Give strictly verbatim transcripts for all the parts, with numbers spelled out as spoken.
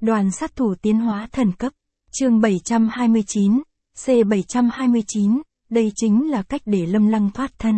Đoàn sát thủ tiến hóa thần cấp. Chương bảy trăm hai mươi chín, C bảy trăm hai mươi chín, đây chính là cách để Lâm Lăng thoát thân.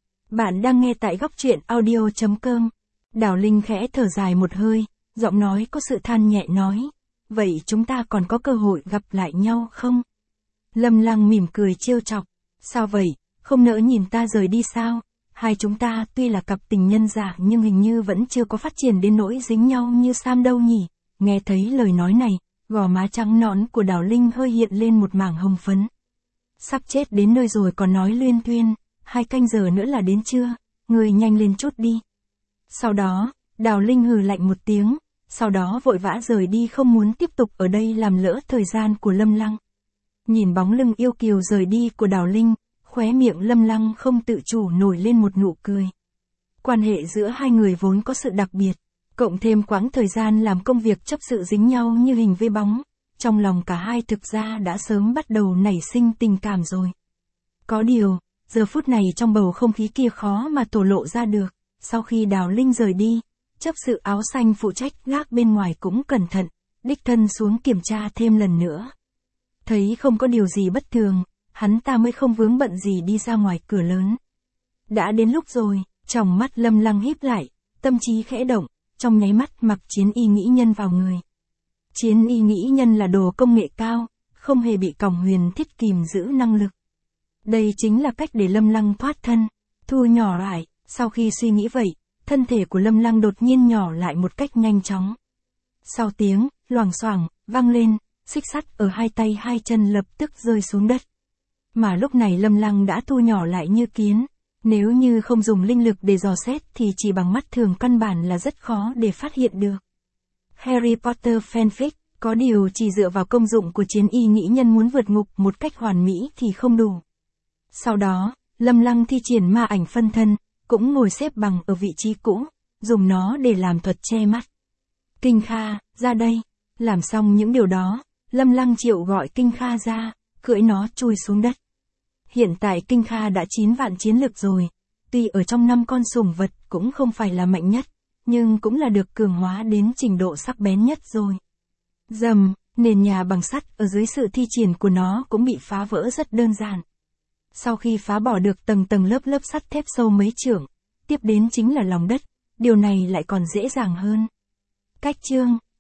Bạn đang nghe tại góc truyện audio chấm com. Đào Linh khẽ thở dài một hơi, giọng nói có sự than nhẹ nói. Vậy chúng ta còn có cơ hội gặp lại nhau không? Lâm Lăng mỉm cười trêu chọc. Sao vậy, không nỡ nhìn ta rời đi sao? Hai chúng ta tuy là cặp tình nhân giả nhưng hình như vẫn chưa có phát triển đến nỗi dính nhau như Sam đâu nhỉ? Nghe thấy lời nói này, gò má trắng nõn của Đào Linh hơi hiện lên một mảng hồng phấn. Sắp chết đến nơi rồi còn nói luyên thuyên, hai canh giờ nữa là đến trưa, ngươi nhanh lên chút đi. Sau đó, Đào Linh hừ lạnh một tiếng, sau đó vội vã rời đi không muốn tiếp tục ở đây làm lỡ thời gian của Lâm Lăng. Nhìn bóng lưng yêu kiều rời đi của Đào Linh, khóe miệng Lâm Lăng không tự chủ nổi lên một nụ cười. Quan hệ giữa hai người vốn có sự đặc biệt, cộng thêm quãng thời gian làm công việc chấp sự dính nhau như hình với bóng, trong lòng cả hai thực ra đã sớm bắt đầu nảy sinh tình cảm rồi. Có điều, giờ phút này trong bầu không khí kia khó mà thổ lộ ra được, sau khi Đào Linh rời đi, chấp sự áo xanh phụ trách gác bên ngoài cũng cẩn thận, đích thân xuống kiểm tra thêm lần nữa. Thấy không có điều gì bất thường, hắn ta mới không vướng bận gì đi ra ngoài cửa lớn. Đã đến lúc rồi, tròng mắt Lâm Lăng híp lại, tâm trí khẽ động, trong nháy mắt mặc chiến y nghĩ nhân vào người. Chiến y nghĩ nhân là đồ công nghệ cao, không hề bị còng huyền thiết kìm giữ năng lực. Đây chính là cách để Lâm Lăng thoát thân, thu nhỏ lại. Sau khi suy nghĩ vậy, thân thể của Lâm Lăng đột nhiên nhỏ lại một cách nhanh chóng. Sau tiếng, loảng xoảng, vang lên, xích sắt ở hai tay hai chân lập tức rơi xuống đất. Mà lúc này Lâm Lăng đã thu nhỏ lại như kiến. Nếu như không dùng linh lực để dò xét thì chỉ bằng mắt thường căn bản là rất khó để phát hiện được. Harry Potter fanfic, có điều chỉ dựa vào công dụng của chiến y nghĩ nhân muốn vượt ngục một cách hoàn mỹ thì không đủ. Sau đó, Lâm Lăng thi triển ma ảnh phân thân, cũng ngồi xếp bằng ở vị trí cũ, dùng nó để làm thuật che mắt. Kinh Kha, ra đây. Làm xong những điều đó, Lâm Lăng triệu gọi Kinh Kha ra, cưỡi nó chui xuống đất. Hiện tại Kinh Kha đã chín vạn chiến lực rồi, tuy ở trong năm con sủng vật cũng không phải là mạnh nhất, nhưng cũng là được cường hóa đến trình độ sắc bén nhất rồi. Dầm, nền nhà bằng sắt ở dưới sự thi triển của nó cũng bị phá vỡ rất đơn giản. Sau khi phá bỏ được tầng tầng lớp lớp sắt thép sâu mấy trượng, tiếp đến chính là lòng đất, điều này lại còn dễ dàng hơn. Cách chương